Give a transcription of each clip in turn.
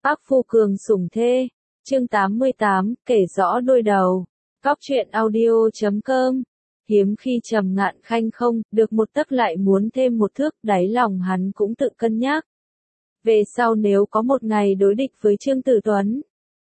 Ác phu cường sủng thê. Chương 88, kể rõ đôi đầu. Cóc truyện audio.com. Hiếm khi Trầm Ngạn Khanh không được một tấc lại muốn thêm một thước, đáy lòng hắn cũng tự cân nhắc. Về sau nếu có một ngày đối địch với Trương Tử Tuấn,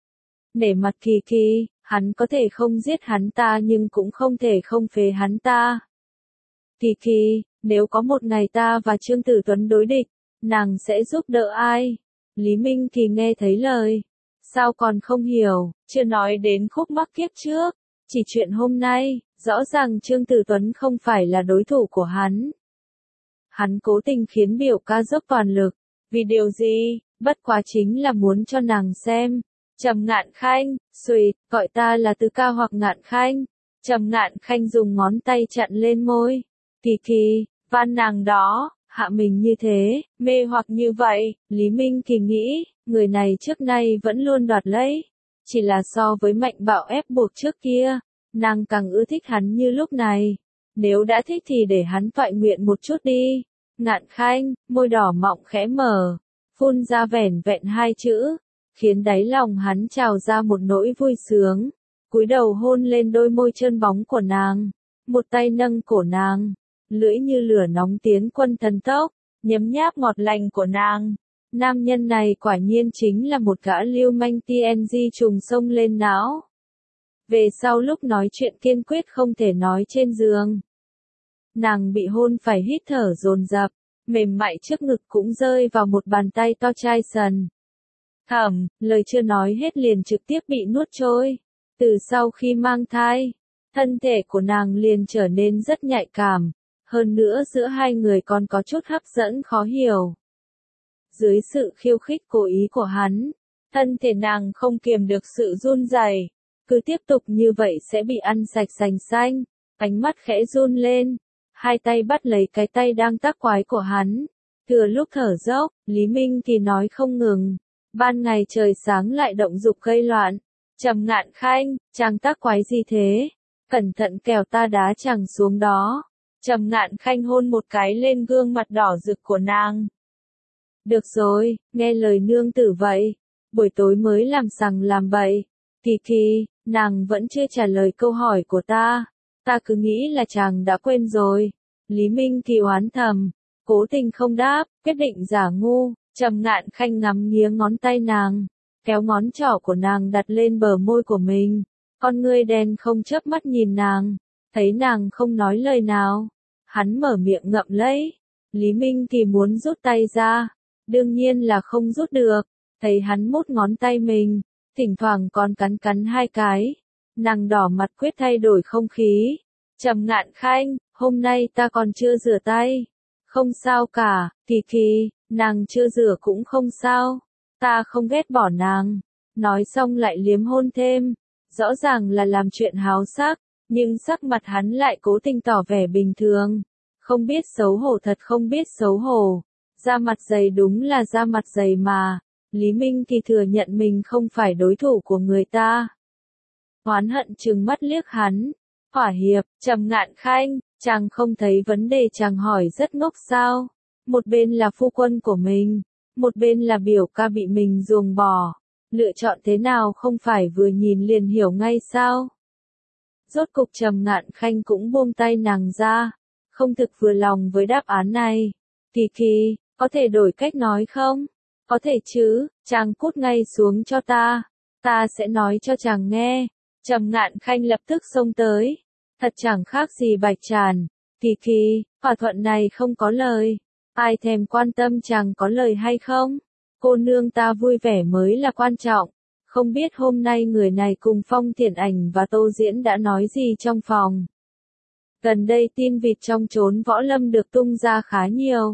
nể mặt Kỳ Kỳ, hắn có thể không giết hắn ta nhưng cũng không thể không phế hắn ta. Kỳ Kỳ, nếu có một ngày ta và Trương Tử Tuấn đối địch, nàng sẽ giúp đỡ ai? Lý Minh Kỳ nghe thấy lời. Sao còn không hiểu, chưa nói đến khúc mắc kiếp trước, chỉ chuyện hôm nay, rõ ràng Trương Tử Tuấn không phải là đối thủ của hắn. Hắn cố tình khiến biểu ca dốc toàn lực, vì điều gì, bất quá chính là muốn cho nàng xem. Trầm Ngạn Khanh, xùi, gọi ta là Từ ca hoặc Ngạn Khanh. Trầm Ngạn Khanh dùng ngón tay chặn lên môi. Kỳ Kỳ, van nàng đó, hạ mình như thế, mê hoặc như vậy, Lý Minh Kỳ nghĩ, người này trước nay vẫn luôn đoạt lấy. Chỉ là so với Mạnh Bạo ép buộc trước kia, nàng càng ưa thích hắn như lúc này. Nếu đã thích thì để hắn toại nguyện một chút đi. Ngạn Khanh, môi đỏ mọng khẽ mở, phun ra vẻn vẹn hai chữ, khiến đáy lòng hắn trào ra một nỗi vui sướng. Cúi đầu hôn lên đôi môi trơn bóng của nàng, một tay nâng cổ nàng, lưỡi như lửa nóng tiến quân thần tốc, nhấm nháp ngọt lành của nàng. Nam nhân này quả nhiên chính là một gã lưu manh TNG trùng sông lên não. Về sau lúc nói chuyện kiên quyết không thể nói trên giường. Nàng bị hôn phải hít thở dồn dập, mềm mại trước ngực cũng rơi vào một bàn tay to chai sần. Thầm, lời chưa nói hết liền trực tiếp bị nuốt trôi. Từ sau khi mang thai, thân thể của nàng liền trở nên rất nhạy cảm. Hơn nữa giữa hai người còn có chút hấp dẫn khó hiểu. Dưới sự khiêu khích cố ý của hắn, thân thể nàng không kiềm được sự run rẩy. Cứ tiếp tục như vậy sẽ bị ăn sạch sành xanh. Ánh mắt khẽ run lên, hai tay bắt lấy cái tay đang tác quái của hắn. Thừa lúc thở dốc, Lý Minh Kỳ nói không ngừng. Ban ngày trời sáng lại động dục gây loạn. Trầm Ngạn Khanh, chàng tác quái gì thế? Cẩn thận kẻo ta đá chàng xuống đó. Trầm Ngạn Khanh hôn một cái lên gương mặt đỏ rực của nàng. Được rồi, nghe lời nương tử vậy. Buổi tối mới làm sằng làm bậy. Kỳ Kỳ, nàng vẫn chưa trả lời câu hỏi của ta. Ta cứ nghĩ là chàng đã quên rồi. Lý Minh Kỳ oán thầm, cố tình không đáp, quyết định giả ngu. Trầm Ngạn Khanh ngắm nghía ngón tay nàng, kéo ngón trỏ của nàng đặt lên bờ môi của mình. Con ngươi đen không chớp mắt nhìn nàng, thấy nàng không nói lời nào. Hắn mở miệng ngậm lấy. Lý Minh Kỳ muốn rút tay ra, đương nhiên là không rút được. Thấy hắn mút ngón tay mình, thỉnh thoảng còn cắn cắn hai cái. Nàng đỏ mặt quyết thay đổi không khí. Trầm Ngạn Khanh, hôm nay ta còn chưa rửa tay. Không sao cả, Kỳ Kỳ, nàng chưa rửa cũng không sao. Ta không ghét bỏ nàng. Nói xong lại liếm hôn thêm. Rõ ràng là làm chuyện háo sắc, nhưng sắc mặt hắn lại cố tình tỏ vẻ bình thường. Không biết xấu hổ thật không biết xấu hổ. Da mặt dày đúng là da mặt dày mà. Lý Minh Kỳ thừa nhận mình không phải đối thủ của người ta. Oán hận trừng mắt liếc hắn. Hỏa hiệp, Trầm Ngạn Khanh, chàng không thấy vấn đề chàng hỏi rất ngốc sao? Một bên là phu quân của mình, một bên là biểu ca bị mình ruồng bỏ. Lựa chọn thế nào không phải vừa nhìn liền hiểu ngay sao? Rốt cục Trầm Ngạn Khanh cũng buông tay nàng ra, không thực vừa lòng với đáp án này. Kỳ Kỳ, có thể đổi cách nói không? Có thể chứ, chàng cút ngay xuống cho ta. Ta sẽ nói cho chàng nghe. Trầm Ngạn Khanh lập tức xông tới. Thật chẳng khác gì Bạch Tràn. Kỳ Kỳ, thỏa thuận này không có lời. Ai thèm quan tâm chàng có lời hay không? Cô nương ta vui vẻ mới là quan trọng. Không biết hôm nay người này cùng Phong Thiển Ảnh và Tô Diễn đã nói gì trong phòng. Gần đây tin vịt trong chốn võ lâm được tung ra khá nhiều.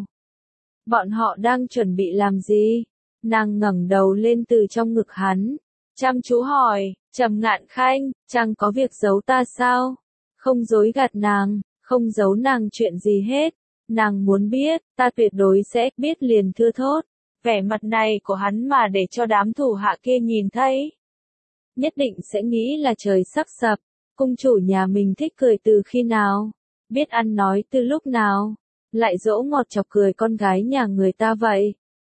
Bọn họ đang chuẩn bị làm gì? Nàng ngẩng đầu lên từ trong ngực hắn. Chăm chú hỏi, Trầm Ngạn Khanh, chàng có việc giấu ta sao? Không dối gạt nàng, không giấu nàng chuyện gì hết. Nàng muốn biết, ta tuyệt đối sẽ biết liền thưa thốt. Vẻ mặt này của hắn mà để cho đám thủ hạ kia nhìn thấy, nhất định sẽ nghĩ là trời sắp sập. Cung chủ nhà mình thích cười từ khi nào? Biết ăn nói từ lúc nào? Lại dỗ ngọt chọc cười con gái nhà người ta vậy.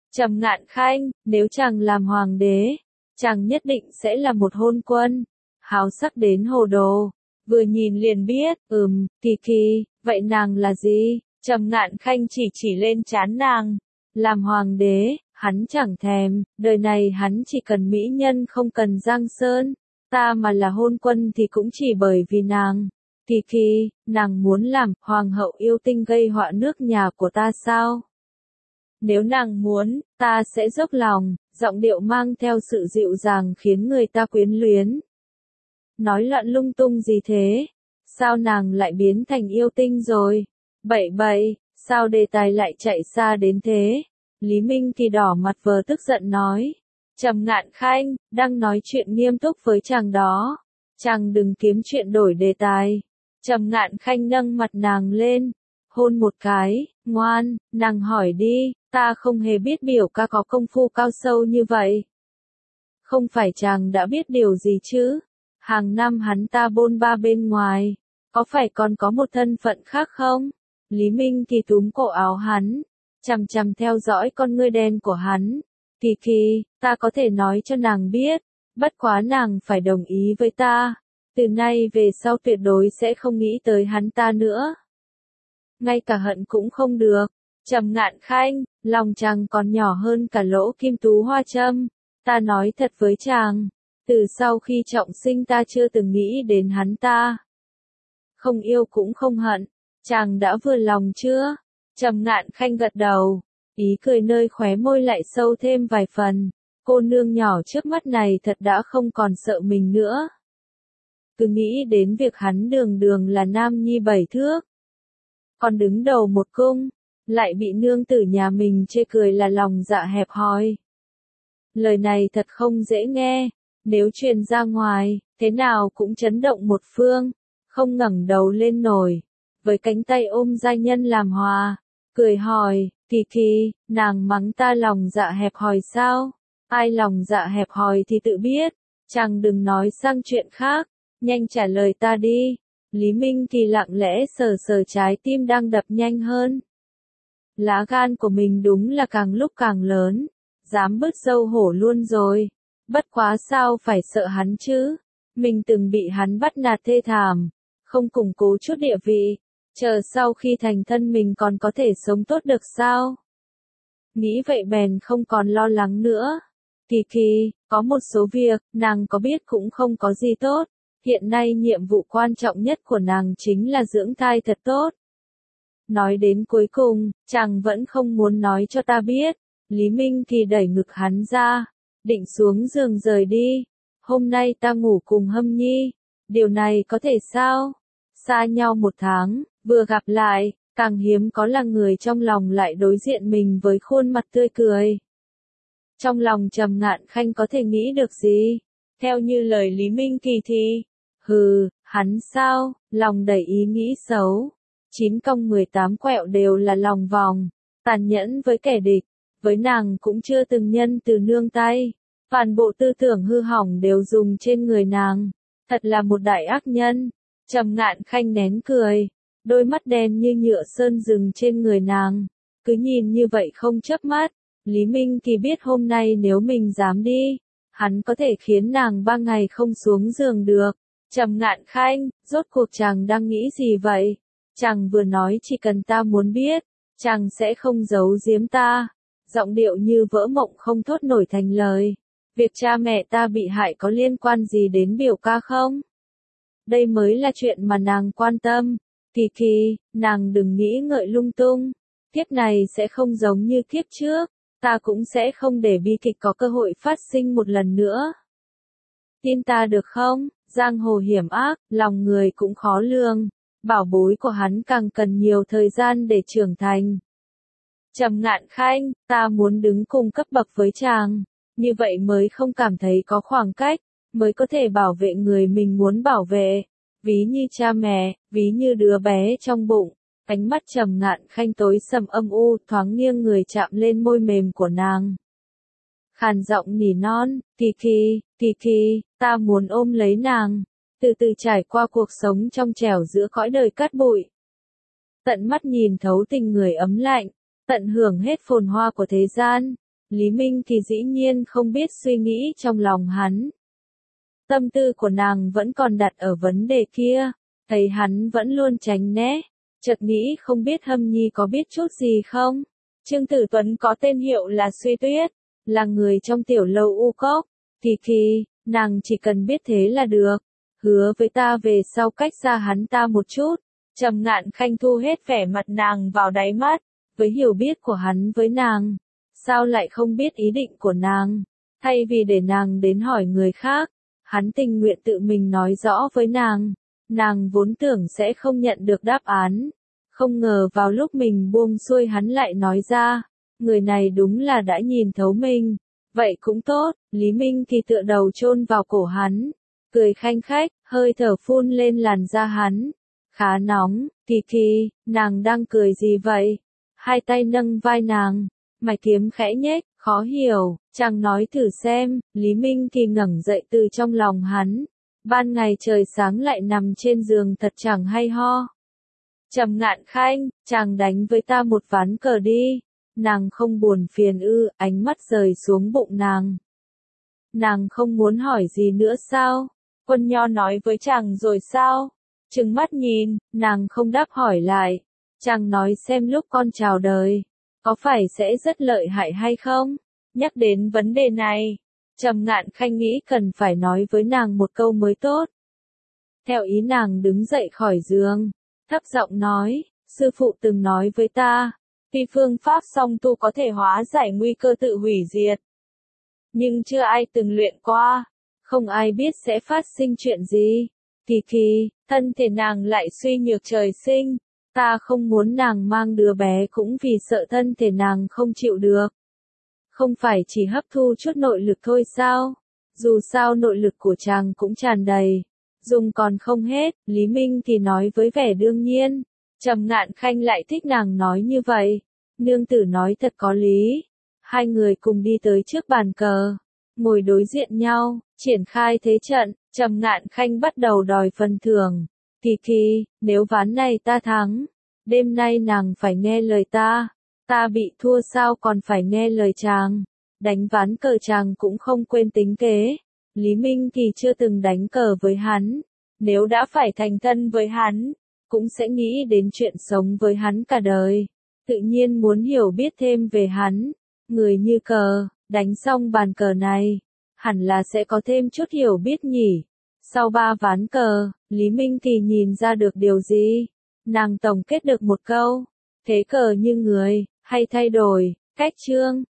Trầm Ngạn Khanh, nếu chàng làm hoàng đế, chàng nhất định sẽ là một hôn quân. Háo sắc đến hồ đồ, vừa nhìn liền biết, Kỳ Kỳ, vậy nàng là gì? Trầm Ngạn Khanh chỉ lên trán nàng. Làm hoàng đế, hắn chẳng thèm, đời này hắn chỉ cần mỹ nhân không cần giang sơn. Ta mà là hôn quân thì cũng chỉ bởi vì nàng. Kỳ Kỳ, nàng muốn làm hoàng hậu yêu tinh gây họa nước nhà của ta sao? Nếu nàng muốn, ta sẽ dốc lòng, giọng điệu mang theo sự dịu dàng khiến người ta quyến luyến. Nói loạn lung tung gì thế? Sao nàng lại biến thành yêu tinh rồi? Bậy, sao đề tài lại chạy xa đến thế? Lý Minh Kỳ đỏ mặt vờ tức giận nói. Trầm Ngạn Khanh, đang nói chuyện nghiêm túc với chàng đó. Chàng đừng kiếm chuyện đổi đề tài. Trầm Ngạn Khanh nâng mặt nàng lên, hôn một cái, ngoan, nàng hỏi đi, ta không hề biết biểu ca có công phu cao sâu như vậy. Không phải chàng đã biết điều gì chứ? Hàng năm hắn ta bôn ba bên ngoài, có phải còn có một thân phận khác không? Lý Minh Kỳ túm cổ áo hắn, chằm chằm theo dõi con ngươi đen của hắn. Kỳ Kỳ, ta có thể nói cho nàng biết, bất quá nàng phải đồng ý với ta. Từ nay về sau tuyệt đối sẽ không nghĩ tới hắn ta nữa. Ngay cả hận cũng không được. Trầm Ngạn Khanh, lòng chàng còn nhỏ hơn cả lỗ kim tú hoa châm. Ta nói thật với chàng, từ sau khi trọng sinh ta chưa từng nghĩ đến hắn ta. Không yêu cũng không hận, chàng đã vừa lòng chưa? Trầm Ngạn Khanh gật đầu, ý cười nơi khóe môi lại sâu thêm vài phần. Cô nương nhỏ trước mắt này thật đã không còn sợ mình nữa. Cứ nghĩ đến việc hắn đường đường là nam nhi 7 thước, còn đứng đầu một cung, lại bị nương tử nhà mình chê cười là lòng dạ hẹp hòi. Lời này thật không dễ nghe, nếu truyền ra ngoài, thế nào cũng chấn động một phương, không ngẩng đầu lên nổi, với cánh tay ôm giai nhân làm hòa, cười hỏi, Kỳ Kỳ, nàng mắng ta lòng dạ hẹp hòi sao? Ai lòng dạ hẹp hòi thì tự biết, chàng đừng nói sang chuyện khác. Nhanh trả lời ta đi. Lý Minh Kỳ lặng lẽ sờ trái tim đang đập nhanh hơn. Lá gan của mình đúng là càng lúc càng lớn. Dám bứt râu hổ luôn rồi. Bất quá sao phải sợ hắn chứ. Mình từng bị hắn bắt nạt thê thảm. Không củng cố chút địa vị. Chờ sau khi thành thân mình còn có thể sống tốt được sao? Nghĩ vậy bèn không còn lo lắng nữa. Kỳ Kỳ, có một số việc, nàng có biết cũng không có gì tốt. Hiện nay nhiệm vụ quan trọng nhất của nàng chính là dưỡng thai thật tốt. Nói đến cuối cùng, chàng vẫn không muốn nói cho ta biết. Lý Minh Kỳ đẩy ngực hắn ra, định xuống giường rời đi. Hôm nay ta ngủ cùng Hâm Nhi. Điều này có thể sao? Xa nhau 1 tháng, vừa gặp lại, càng hiếm có là người trong lòng lại đối diện mình với khuôn mặt tươi cười. Trong lòng Trầm Ngạn Khanh có thể nghĩ được gì? Theo như lời Lý Minh Kỳ thì, hắn sao, lòng đầy ý nghĩ xấu. 9 cong 18 quẹo đều là lòng vòng, tàn nhẫn với kẻ địch, với nàng cũng chưa từng nhân từ nương tay. Toàn bộ tư tưởng hư hỏng đều dùng trên người nàng, thật là một đại ác nhân. Trầm Ngạn Khanh nén cười, đôi mắt đen như nhựa sơn dừng trên người nàng, cứ nhìn như vậy không chớp mắt. Lý Minh Kỳ biết hôm nay nếu mình dám đi, hắn có thể khiến nàng 3 ngày không xuống giường được. Trầm Ngạn Khanh, rốt cuộc chàng đang nghĩ gì vậy? Chàng vừa nói chỉ cần ta muốn biết, chàng sẽ không giấu giếm ta. Giọng điệu như vỡ mộng không thốt nổi thành lời. Việc cha mẹ ta bị hại có liên quan gì đến biểu ca không? Đây mới là chuyện mà nàng quan tâm. Kỳ Kỳ, nàng đừng nghĩ ngợi lung tung. Kiếp này sẽ không giống như kiếp trước. Ta cũng sẽ không để bi kịch có cơ hội phát sinh một lần nữa. Tin ta được không? Giang hồ hiểm ác, lòng người cũng khó lường. Bảo bối của hắn càng cần nhiều thời gian để trưởng thành. Trầm Ngạn Khanh, ta muốn đứng cùng cấp bậc với chàng. Như vậy mới không cảm thấy có khoảng cách, mới có thể bảo vệ người mình muốn bảo vệ. Ví như cha mẹ, ví như đứa bé trong bụng. Ánh mắt Trầm Ngạn Khanh tối sầm âm u, thoáng nghiêng người chạm lên môi mềm của nàng. Khàn giọng nỉ non, Kỳ Kỳ, Kỳ Kỳ, ta muốn ôm lấy nàng, từ từ trải qua cuộc sống trong trẻo giữa cõi đời cát bụi. Tận mắt nhìn thấu tình người ấm lạnh, tận hưởng hết phồn hoa của thế gian. Lý Minh thì dĩ nhiên không biết suy nghĩ trong lòng hắn. Tâm tư của nàng vẫn còn đặt ở vấn đề kia, thấy hắn vẫn luôn tránh né, chợt nghĩ không biết Hâm Nhi có biết chút gì không? Trương Tử Tuấn có tên hiệu là Suy Tuyết, là người trong tiểu lâu U Cốc. Kỳ, nàng chỉ cần biết thế là được. Hứa với ta về sau cách xa hắn ta một chút. Trầm Ngạn Khanh thu hết vẻ mặt nàng vào đáy mắt, với hiểu biết của hắn với nàng. Sao lại không biết ý định của nàng? Thay vì để nàng đến hỏi người khác, hắn tình nguyện tự mình nói rõ với nàng. Nàng vốn tưởng sẽ không nhận được đáp án. Không ngờ vào lúc mình buông xuôi hắn lại nói ra. Người này đúng là đã nhìn thấu mình. Vậy cũng tốt, Lý Minh thì tựa đầu chôn vào cổ hắn. Cười khanh khách, hơi thở phun lên làn da hắn. Khá nóng, Kỳ, nàng đang cười gì vậy? Hai tay nâng vai nàng, mày kiếm khẽ nhếch, khó hiểu, chàng nói thử xem. Lý Minh thì ngẩng dậy từ trong lòng hắn. Ban ngày trời sáng lại nằm trên giường thật chẳng hay ho. Trầm Ngạn Khanh, chàng đánh với ta một ván cờ đi. Nàng không buồn phiền ư? Ánh mắt rời xuống bụng nàng. Nàng không muốn hỏi gì nữa sao? Quân Nho nói với chàng rồi sao? Trừng mắt nhìn, nàng không đáp hỏi lại. Chàng nói xem lúc con chào đời, có phải sẽ rất lợi hại hay không? Nhắc đến vấn đề này, Trầm Ngạn Khanh nghĩ cần phải nói với nàng một câu mới tốt. Theo ý nàng đứng dậy khỏi giường, thấp giọng nói, sư phụ từng nói với ta, tuy phương pháp song tu có thể hóa giải nguy cơ tự hủy diệt. Nhưng chưa ai từng luyện qua, không ai biết sẽ phát sinh chuyện gì. Kỳ, thân thể nàng lại suy nhược trời sinh, ta không muốn nàng mang đứa bé cũng vì sợ thân thể nàng không chịu được. Không phải chỉ hấp thu chút nội lực thôi sao? Dù sao nội lực của chàng cũng tràn đầy, dùng còn không hết. Lý Minh thì nói với vẻ đương nhiên. Trầm Ngạn Khanh lại thích nàng nói như vậy. Nương tử nói thật có lý. Hai người cùng đi tới trước bàn cờ, ngồi đối diện nhau, triển khai thế trận. Trầm Ngạn Khanh bắt đầu đòi phần thưởng. Kỳ, nếu ván này ta thắng, đêm nay nàng phải nghe lời ta. Ta bị thua sao còn phải nghe lời chàng. Đánh ván cờ chàng cũng không quên tính kế. Lý Minh thì chưa từng đánh cờ với hắn. Nếu đã phải thành thân với hắn, cũng sẽ nghĩ đến chuyện sống với hắn cả đời. Tự nhiên muốn hiểu biết thêm về hắn. Người như cờ, đánh xong bàn cờ này, hẳn là sẽ có thêm chút hiểu biết nhỉ. Sau 3 ván cờ, Lý Minh thì nhìn ra được điều gì? Nàng tổng kết được một câu. Thế cờ như người, hay thay đổi, cách chương.